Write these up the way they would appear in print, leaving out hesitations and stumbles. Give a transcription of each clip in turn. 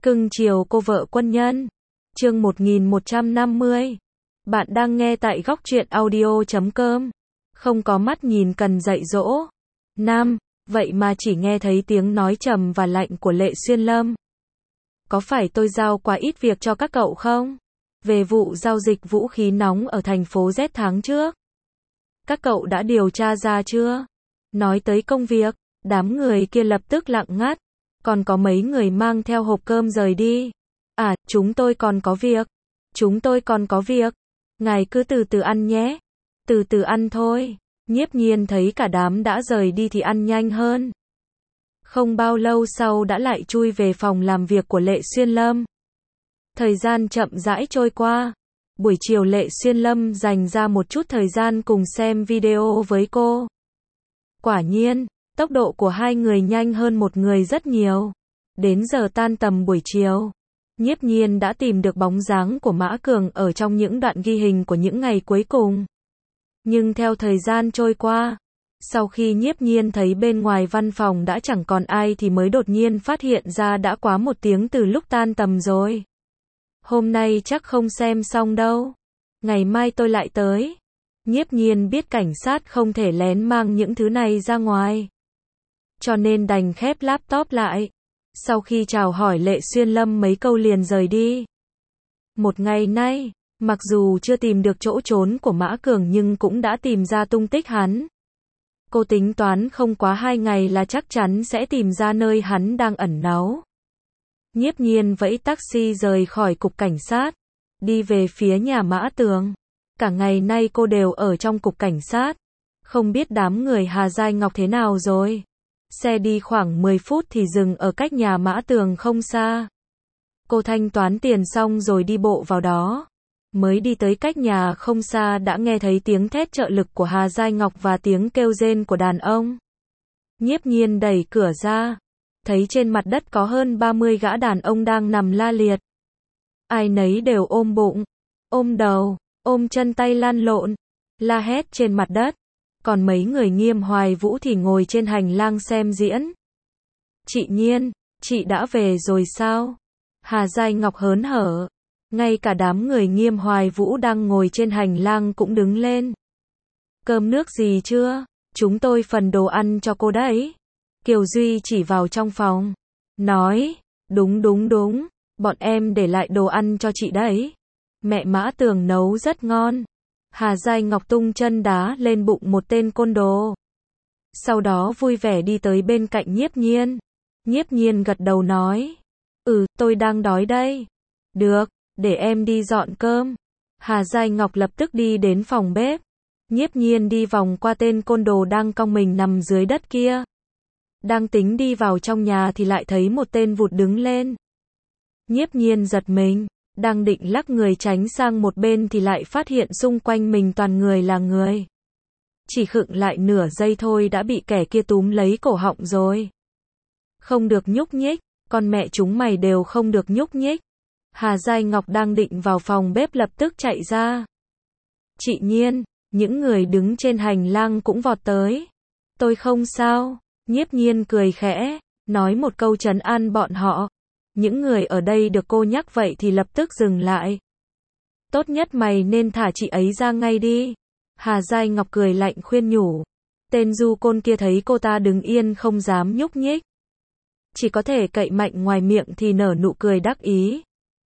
Cưng chiều cô vợ quân nhân. Chương 1150. Bạn đang nghe tại góc truyện audio.com. Không có mắt nhìn cần dạy dỗ. Nam, vậy mà chỉ nghe thấy tiếng nói trầm và lạnh của Lệ Xuyên Lâm. Có phải tôi giao quá ít việc cho các cậu không? Về vụ giao dịch vũ khí nóng ở thành phố Z tháng trước. Các cậu đã điều tra ra chưa? Nói tới công việc, đám người kia lập tức lặng ngắt. Còn có mấy người mang theo hộp cơm rời đi. À, chúng tôi còn có việc. Chúng tôi còn có việc. Ngài cứ từ từ ăn nhé. Từ từ ăn thôi. Nhiếp Nhiên thấy cả đám đã rời đi thì ăn nhanh hơn. Không bao lâu sau đã lại chui về phòng làm việc của Lệ Xuyên Lâm. Thời gian chậm rãi trôi qua. Buổi chiều Lệ Xuyên Lâm dành ra một chút thời gian cùng xem video với cô. Quả nhiên, tốc độ của hai người nhanh hơn một người rất nhiều. Đến giờ tan tầm buổi chiều, Nhiếp Nhiên đã tìm được bóng dáng của Mã Cường ở trong những đoạn ghi hình của những ngày cuối cùng. Nhưng theo thời gian trôi qua, sau khi Nhiếp Nhiên thấy bên ngoài văn phòng đã chẳng còn ai thì mới đột nhiên phát hiện ra đã quá 1 tiếng từ lúc tan tầm rồi. Hôm nay chắc không xem xong đâu. Ngày mai tôi lại tới. Nhiếp Nhiên biết cảnh sát không thể lén mang những thứ này ra ngoài, cho nên đành khép laptop lại. Sau khi chào hỏi Lệ Xuyên Lâm mấy câu liền rời đi. Một ngày nay, mặc dù chưa tìm được chỗ trốn của Mã Cường nhưng cũng đã tìm ra tung tích hắn. Cô tính toán không quá 2 ngày là chắc chắn sẽ tìm ra nơi hắn đang ẩn náu. Nhiếp Nhiên vẫy taxi rời khỏi cục cảnh sát, đi về phía nhà Mã Tường. Cả ngày nay cô đều ở trong cục cảnh sát. Không biết đám người Hà Giai Ngọc thế nào rồi. Xe đi khoảng 10 phút thì dừng ở cách nhà Mã Tường không xa. Cô thanh toán tiền xong rồi đi bộ vào đó. Mới đi tới cách nhà không xa đã nghe thấy tiếng thét trợ lực của Hà Giai Ngọc và tiếng kêu rên của đàn ông. Nhiếp Nhiên đẩy cửa ra, thấy trên mặt đất có hơn 30 gã đàn ông đang nằm la liệt. Ai nấy đều ôm bụng, ôm đầu, ôm chân tay lăn lộn, la hét trên mặt đất. Còn mấy người Nghiêm Hoài Vũ thì ngồi trên hành lang xem diễn. Chị Nhiên, chị đã về rồi sao? Hà Giai Ngọc hớn hở. Ngay cả đám người Nghiêm Hoài Vũ đang ngồi trên hành lang cũng đứng lên. Cơm nước gì chưa? Chúng tôi phần đồ ăn cho cô đấy. Kiều Duy chỉ vào trong phòng, nói, đúng, bọn em để lại đồ ăn cho chị đấy. Mẹ Mã Tường nấu rất ngon. Hà Giai Ngọc tung chân đá lên bụng một tên côn đồ. Sau đó vui vẻ đi tới bên cạnh Nhiếp Nhiên. Nhiếp Nhiên gật đầu nói, tôi đang đói đây. Được, để em đi dọn cơm. Hà Giai Ngọc lập tức đi đến phòng bếp. Nhiếp Nhiên đi vòng qua tên côn đồ đang cong mình nằm dưới đất kia. Đang tính đi vào trong nhà thì lại thấy một tên vụt đứng lên. Nhiếp Nhiên giật mình, đang định lắc người tránh sang một bên thì lại phát hiện xung quanh mình toàn người là người. Chỉ khựng lại nửa giây thôi đã bị kẻ kia túm lấy cổ họng rồi. Không được nhúc nhích, con mẹ chúng mày đều không được nhúc nhích. Hà Giai Ngọc đang định vào phòng bếp lập tức chạy ra. Chị Nhiên, những người đứng trên hành lang cũng vọt tới. Tôi không sao. Nhiếp Nhiên cười khẽ, nói một câu trấn an bọn họ. Những người ở đây được cô nhắc vậy thì lập tức dừng lại. Tốt nhất mày nên thả chị ấy ra ngay đi. Hà Giai Ngọc cười lạnh khuyên nhủ. Tên du côn kia thấy cô ta đứng yên không dám nhúc nhích. Chỉ có thể cậy mạnh ngoài miệng thì nở nụ cười đắc ý.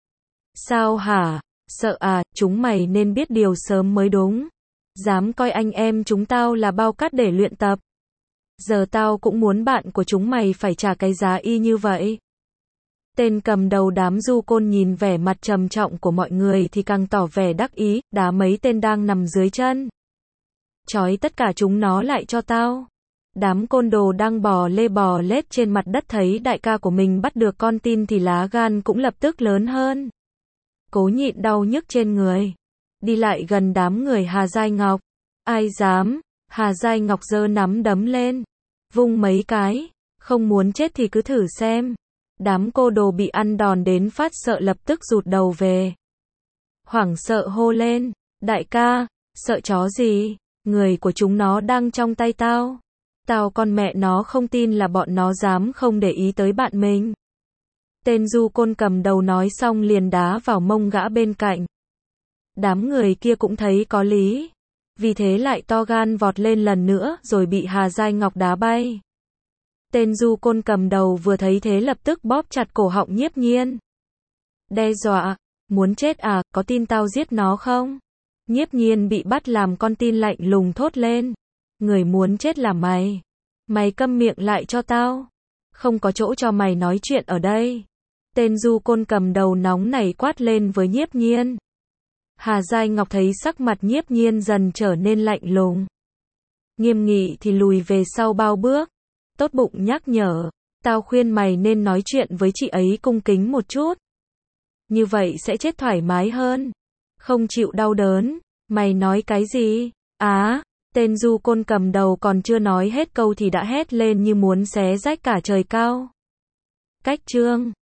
Sao hả? Sợ à? Chúng mày nên biết điều sớm mới đúng. Dám coi anh em chúng tao là bao cát để luyện tập. Giờ tao cũng muốn bạn của chúng mày phải trả cái giá y như vậy. Tên cầm đầu đám du côn nhìn vẻ mặt trầm trọng của mọi người thì càng tỏ vẻ đắc ý, đá mấy tên đang nằm dưới chân. Trói tất cả chúng nó lại cho tao. Đám côn đồ đang bò lê bò lết trên mặt đất thấy đại ca của mình bắt được con tin thì lá gan cũng lập tức lớn hơn. Cố nhịn đau nhức trên người, đi lại gần đám người Hà Giai Ngọc. Ai dám? Hà Giai Ngọc giơ nắm đấm lên, vung mấy cái, không muốn chết thì cứ thử xem. Đám cô đồ bị ăn đòn đến phát sợ lập tức rụt đầu về. Hoảng sợ hô lên, đại ca, sợ chó gì, người của chúng nó đang trong tay tao. Tao con mẹ nó không tin là bọn nó dám không để ý tới bạn mình. Tên du côn cầm đầu nói xong liền đá vào mông gã bên cạnh. Đám người kia cũng thấy có lý. Vì thế lại to gan vọt lên lần nữa rồi bị Hà Giai Ngọc đá bay. Tên du côn cầm đầu vừa thấy thế lập tức bóp chặt cổ họng Nhiếp Nhiên. Đe dọa, muốn chết à, có tin tao giết nó không? Nhiếp Nhiên bị bắt làm con tin lạnh lùng thốt lên. Người muốn chết là mày. Mày câm miệng lại cho tao. Không có chỗ cho mày nói chuyện ở đây. Tên du côn cầm đầu nóng nảy quát lên với Nhiếp Nhiên. Hà Giai Ngọc thấy sắc mặt Nhiếp Nhiên dần trở nên lạnh lùng. Nghiêm nghị thì lùi về sau bao bước. Tốt bụng nhắc nhở. Tao khuyên mày nên nói chuyện với chị ấy cung kính một chút. Như vậy sẽ chết thoải mái hơn. Không chịu đau đớn. Mày nói cái gì? Tên du côn cầm đầu còn chưa nói hết câu thì đã hét lên như muốn xé rách cả trời cao. Cách chương